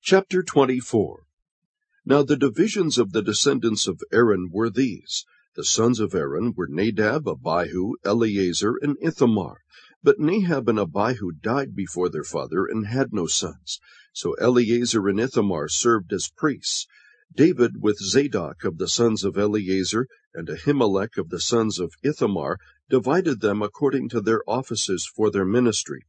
Chapter 24. Now the divisions of the descendants of Aaron were these. The sons of Aaron were Nadab, Abihu, Eleazar, and Ithamar. But Nadab and Abihu died before their father and had no sons. So Eleazar and Ithamar served as priests. David with Zadok of the sons of Eleazar and Ahimelech of the sons of Ithamar divided them according to their offices for their ministry.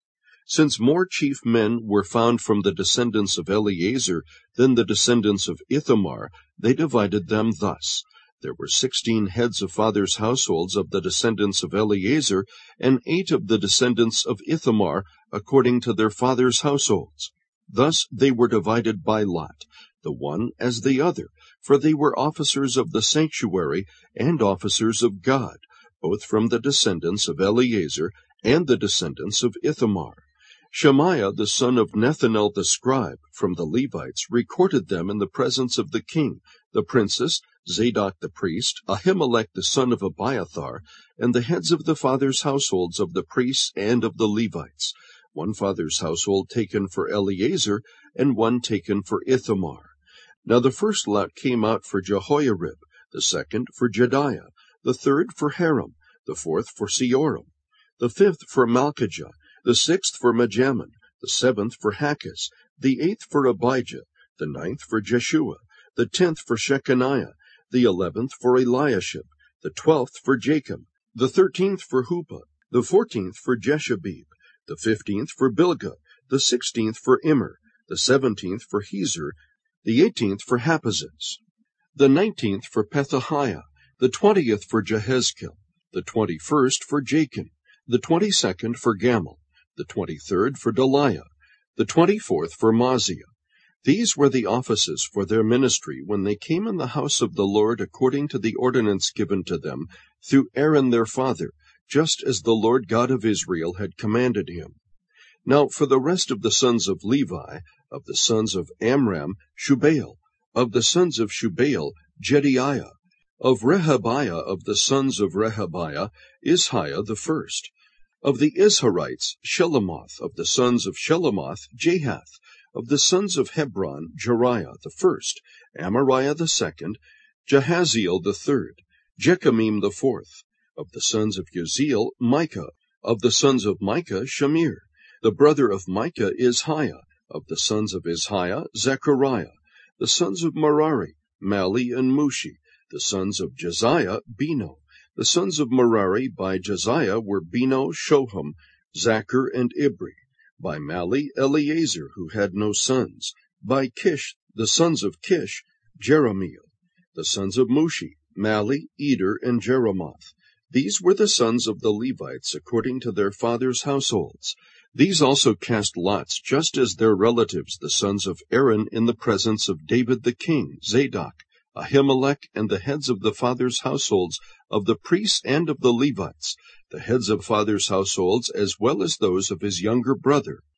Since more chief men were found from the descendants of Eleazar than the descendants of Ithamar, they divided them thus. There were 16 heads of fathers' households of the descendants of Eleazar, and 8 of the descendants of Ithamar, according to their fathers' households. Thus they were divided by lot, the one as the other, for they were officers of the sanctuary and officers of God, both from the descendants of Eleazar and the descendants of Ithamar. Shemaiah the son of Nethanel the scribe, from the Levites, recorded them in the presence of the king, the princes, Zadok the priest, Ahimelech the son of Abiathar, and the heads of the fathers' households of the priests and of the Levites, one father's household taken for Eleazar, and one taken for Ithamar. Now the first lot came out for Jehoiarib, the second for Jediah, the third for Haram, the fourth for Seoram, the fifth for Malchijah, the sixth for Majaman, the seventh for Hakaz, the eighth for Abijah, the ninth for Jeshua, the 10th for Shechaniah, the 11th for Eliashib, the 12th for Jacob, the 13th for Huppah, the 14th for Jeshabib, the 15th for Bilgah, the 16th for Immer, the 17th for Hezer, the 18th for Hapizzez, the 19th for Pethahiah, the 20th for Jehezkel, the 21st for Jachin, the 22nd for Gamal, the 23rd for Deliah, the 24th for Maaziah. These were the offices for their ministry when they came in the house of the Lord according to the ordinance given to them through Aaron their father, just as the Lord God of Israel had commanded him. Now for the rest of the sons of Levi, of the sons of Amram, Shubael, of the sons of Shubael, Jediaiah, of Rehabiah, of the sons of Rehabiah, Ishiah the first, of the Isharites, Shelomoth, of the sons of Shelomoth, Jahath, of the sons of Hebron, Jeriah the first, Amariah the second, Jahaziel the third, Jechamim the fourth, of the sons of Uzziel, Micah, of the sons of Micah, Shamir, the brother of Micah, Ishiah, of the sons of Ishiah, Zechariah, the sons of Merari, Mali and Mushi, the sons of Josiah, Beno. The sons of Merari by Josiah were Beno, Shoham, Zachar, and Ibri. By Mali, Eleazar, who had no sons. By Kish, the sons of Kish, Jeremiel. The sons of Mushi, Mali, Eder, and Jeremoth. These were the sons of the Levites according to their fathers' households. These also cast lots, just as their relatives, the sons of Aaron, in the presence of David the king, Zadok, Ahimelech, and the heads of the fathers' households of the priests and of the Levites, the heads of fathers' households as well as those of his younger brother.